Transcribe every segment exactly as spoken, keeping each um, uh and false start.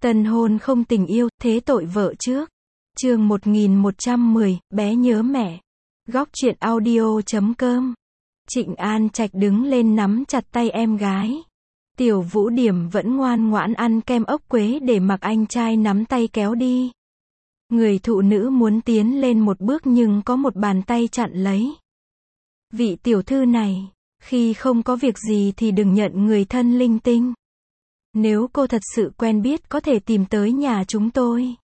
Tân hôn không tình yêu, thế tội vợ trước. Chương một nghìn một trăm mười, bé nhớ mẹ. Góc truyện audio chấm com. Trịnh An Trạch đứng lên nắm chặt tay em gái. Tiểu Vũ Điểm vẫn ngoan ngoãn ăn kem ốc quế để mặc anh trai nắm tay kéo đi. Người thụ nữ muốn tiến lên một bước nhưng có một bàn tay chặn lấy. Vị tiểu thư này, khi không có việc gì thì đừng nhận người thân linh tinh. Nếu cô thật sự quen biết có thể tìm tới nhà chúng tôi.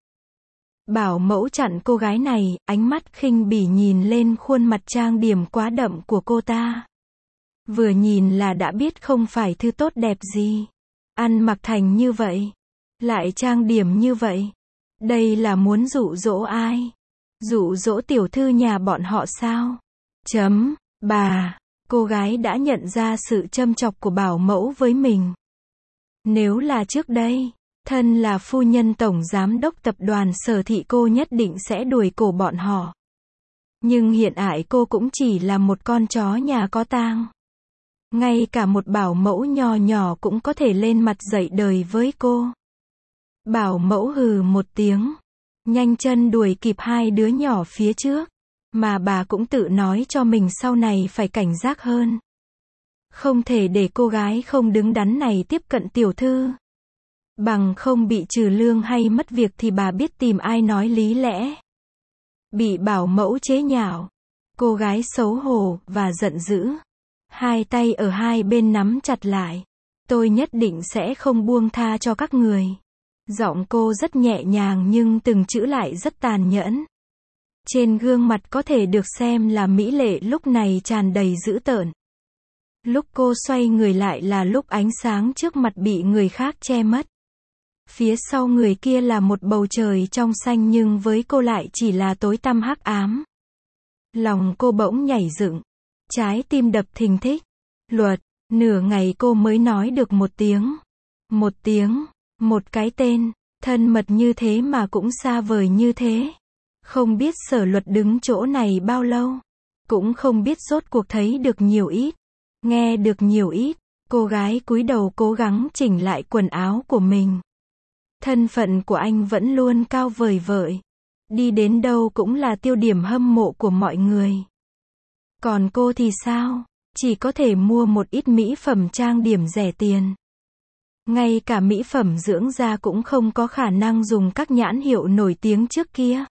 Bảo mẫu chặn cô gái này, ánh mắt khinh bỉ nhìn lên khuôn mặt trang điểm quá đậm của cô ta. Vừa nhìn là đã biết không phải thứ tốt đẹp gì. Ăn mặc thành như vậy, lại trang điểm như vậy. Đây là muốn dụ dỗ ai? Dụ dỗ tiểu thư nhà bọn họ sao? Chấm, bà, cô gái đã nhận ra sự châm chọc của bảo mẫu với mình. Nếu là trước đây, thân là phu nhân tổng giám đốc tập đoàn Sở Thị cô nhất định sẽ đuổi cổ bọn họ. Nhưng hiện tại cô cũng chỉ là một con chó nhà có tang. Ngay cả một bảo mẫu nhỏ nhỏ cũng có thể lên mặt dạy đời với cô. Bảo mẫu hừ một tiếng, nhanh chân đuổi kịp hai đứa nhỏ phía trước. Mà bà cũng tự nói cho mình sau này phải cảnh giác hơn. Không thể để cô gái không đứng đắn này tiếp cận tiểu thư. Bằng không bị trừ lương hay mất việc thì bà biết tìm ai nói lý lẽ. Bị bảo mẫu chế nhạo, cô gái xấu hổ và giận dữ. Hai tay ở hai bên nắm chặt lại. Tôi nhất định sẽ không buông tha cho các người. Giọng cô rất nhẹ nhàng nhưng từng chữ lại rất tàn nhẫn. Trên gương mặt có thể được xem là mỹ lệ lúc này tràn đầy dữ tợn. Lúc cô xoay người lại là lúc ánh sáng trước mặt bị người khác che mất. Phía sau người kia là một bầu trời trong xanh nhưng với cô lại chỉ là tối tăm hắc ám. Lòng cô bỗng nhảy dựng. Trái tim đập thình thịch. Luật, nửa ngày cô mới nói được một tiếng. Một tiếng, một cái tên, thân mật như thế mà cũng xa vời như thế. Không biết Sở Luật đứng chỗ này bao lâu. Cũng không biết rốt cuộc thấy được nhiều ít. Nghe được nhiều ít. Cô gái cúi đầu cố gắng chỉnh lại quần áo của mình. Thân phận của anh vẫn luôn cao vời vợi. Đi đến đâu cũng là tiêu điểm hâm mộ của mọi người. Còn cô thì sao? Chỉ có thể mua một ít mỹ phẩm trang điểm rẻ tiền. Ngay cả mỹ phẩm dưỡng da cũng không có khả năng dùng các nhãn hiệu nổi tiếng trước kia.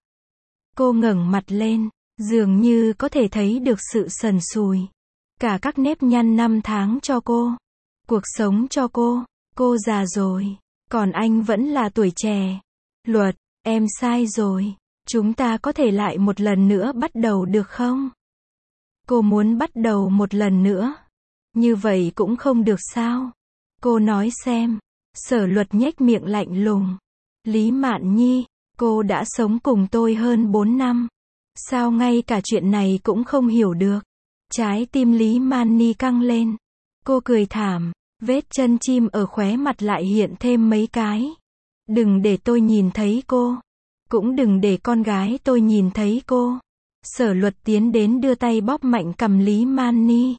Cô ngẩng mặt lên, dường như có thể thấy được sự sần sùi. Cả các nếp nhăn năm tháng cho cô. Cuộc sống cho cô. Cô già rồi. Còn anh vẫn là tuổi trẻ. Luật, em sai rồi. Chúng ta có thể lại một lần nữa bắt đầu được không? Cô muốn bắt đầu một lần nữa. Như vậy cũng không được sao? Cô nói xem. Sở Luật nhếch miệng lạnh lùng. Lý Mạn Nhi, cô đã sống cùng tôi hơn bốn năm. Sao ngay cả chuyện này cũng không hiểu được? Trái tim Lý Mạn Nhi căng lên. Cô cười thảm. Vết chân chim ở khóe mặt lại hiện thêm mấy cái. Đừng để tôi nhìn thấy cô. Cũng đừng để con gái tôi nhìn thấy cô. Sở Luật tiến đến đưa tay bóp mạnh cằm Lý Mạn Nhi.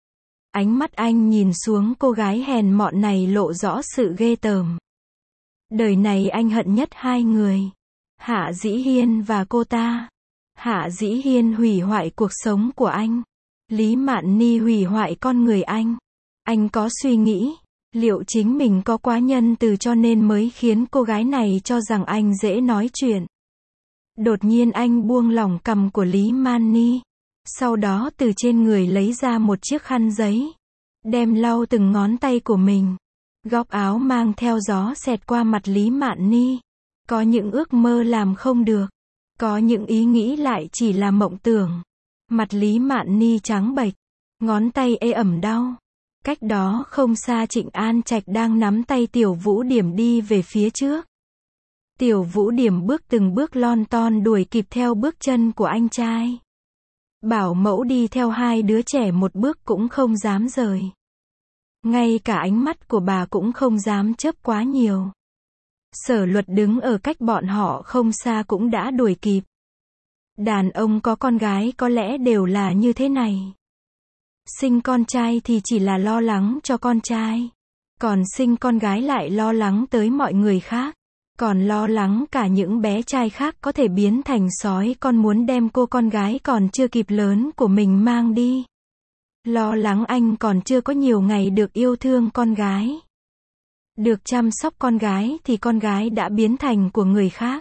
Ánh mắt anh nhìn xuống cô gái hèn mọn này lộ rõ sự ghê tởm. Đời này anh hận nhất hai người. Hạ Dĩ Hiên và cô ta. Hạ Dĩ Hiên hủy hoại cuộc sống của anh. Lý Mạn Nhi hủy hoại con người anh. Anh có suy nghĩ, liệu chính mình có quá nhân từ cho nên mới khiến cô gái này cho rằng anh dễ nói chuyện. Đột nhiên anh buông lỏng cằm của Lý Mạn Nhi. Sau đó từ trên người lấy ra một chiếc khăn giấy. Đem lau từng ngón tay của mình. Góc áo mang theo gió xẹt qua mặt Lý Mạn Nhi. Có những ước mơ làm không được. Có những ý nghĩ lại chỉ là mộng tưởng. Mặt Lý Mạn Nhi trắng bệch. Ngón tay ê ẩm đau. Cách đó không xa Trịnh An Trạch đang nắm tay Tiểu Vũ Điểm đi về phía trước. Tiểu Vũ Điểm bước từng bước lon ton đuổi kịp theo bước chân của anh trai. Bảo mẫu đi theo hai đứa trẻ một bước cũng không dám rời. Ngay cả ánh mắt của bà cũng không dám chớp quá nhiều. Sở Luật đứng ở cách bọn họ không xa cũng đã đuổi kịp. Đàn ông có con gái có lẽ đều là như thế này. Sinh con trai thì chỉ là lo lắng cho con trai. Còn sinh con gái lại lo lắng tới mọi người khác. Còn lo lắng cả những bé trai khác có thể biến thành sói con muốn đem cô con gái còn chưa kịp lớn của mình mang đi. Lo lắng anh còn chưa có nhiều ngày được yêu thương con gái. Được chăm sóc con gái thì con gái đã biến thành của người khác.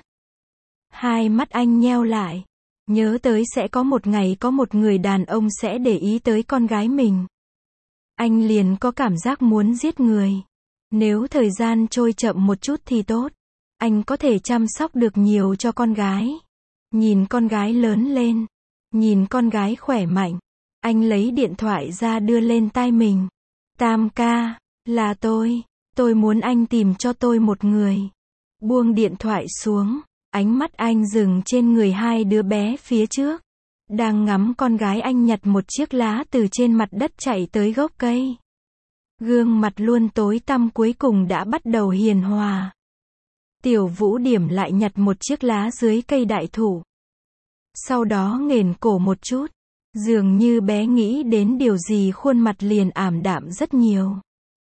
Hai mắt anh nheo lại. Nhớ tới sẽ có một ngày có một người đàn ông sẽ để ý tới con gái mình. Anh liền có cảm giác muốn giết người. Nếu thời gian trôi chậm một chút thì tốt. Anh có thể chăm sóc được nhiều cho con gái. Nhìn con gái lớn lên. Nhìn con gái khỏe mạnh. Anh lấy điện thoại ra đưa lên tai mình. Tam ca, là tôi. Tôi muốn anh tìm cho tôi một người. Buông điện thoại xuống. Ánh mắt anh dừng trên người hai đứa bé phía trước. Đang ngắm con gái anh nhặt một chiếc lá từ trên mặt đất chạy tới gốc cây. Gương mặt luôn tối tăm cuối cùng đã bắt đầu hiền hòa. Tiểu Vũ Điểm lại nhặt một chiếc lá dưới cây đại thụ. Sau đó nghển cổ một chút. Dường như bé nghĩ đến điều gì khuôn mặt liền ảm đạm rất nhiều.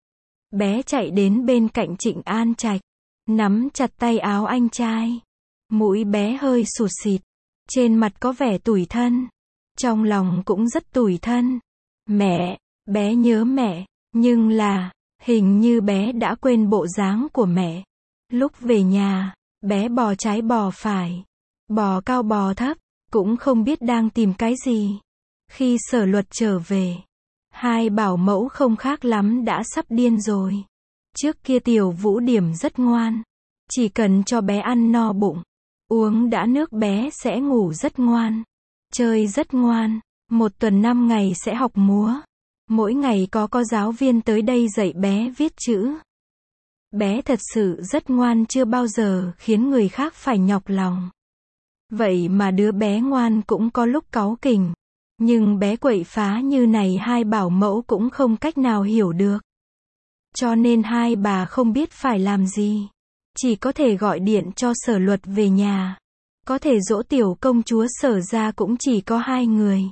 Bé chạy đến bên cạnh Trịnh An Trạch. Nắm chặt tay áo anh trai. Mũi bé hơi sụt sịt. Trên mặt có vẻ tủi thân. Trong lòng cũng rất tủi thân. Mẹ, bé nhớ mẹ. Nhưng là, hình như bé đã quên bộ dáng của mẹ. Lúc về nhà, bé bò trái bò phải. Bò cao bò thấp. Cũng không biết đang tìm cái gì. Khi Sở Luật trở về, hai bảo mẫu không khác lắm đã sắp điên rồi. Trước kia Tiểu Vũ Điểm rất ngoan. Chỉ cần cho bé ăn no bụng. Uống đã nước bé sẽ ngủ rất ngoan. Chơi rất ngoan. Một tuần năm ngày sẽ học múa. Mỗi ngày có có giáo viên tới đây dạy bé viết chữ. Bé thật sự rất ngoan, chưa bao giờ khiến người khác phải nhọc lòng. Vậy mà đứa bé ngoan cũng có lúc cáu kỉnh. Nhưng bé quậy phá như này hai bảo mẫu cũng không cách nào hiểu được. Cho nên hai bà không biết phải làm gì. Chỉ có thể gọi điện cho Sở Luật về nhà. Có thể dỗ tiểu công chúa Sở ra cũng chỉ có hai người.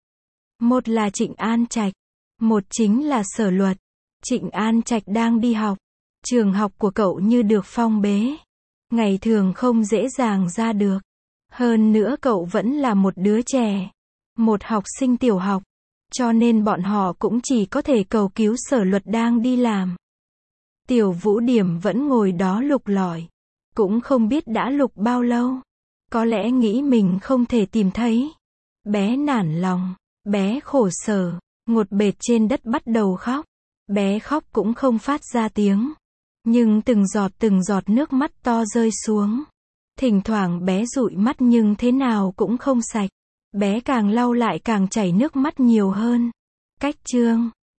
Một là Trịnh An Trạch. Một chính là Sở Luật. Trịnh An Trạch đang đi học. Trường học của cậu như được phong bế. Ngày thường không dễ dàng ra được. Hơn nữa cậu vẫn là một đứa trẻ. Một học sinh tiểu học. Cho nên bọn họ cũng chỉ có thể cầu cứu Sở Luật đang đi làm. Tiểu Vũ Điểm vẫn ngồi đó lục lọi. Cũng không biết đã lục bao lâu. Có lẽ nghĩ mình không thể tìm thấy. Bé nản lòng. Bé khổ sở. Ngột bệt trên đất bắt đầu khóc. Bé khóc cũng không phát ra tiếng. Nhưng từng giọt từng giọt nước mắt to rơi xuống. Thỉnh thoảng bé dụi mắt nhưng thế nào cũng không sạch. Bé càng lau lại càng chảy nước mắt nhiều hơn. Cách chương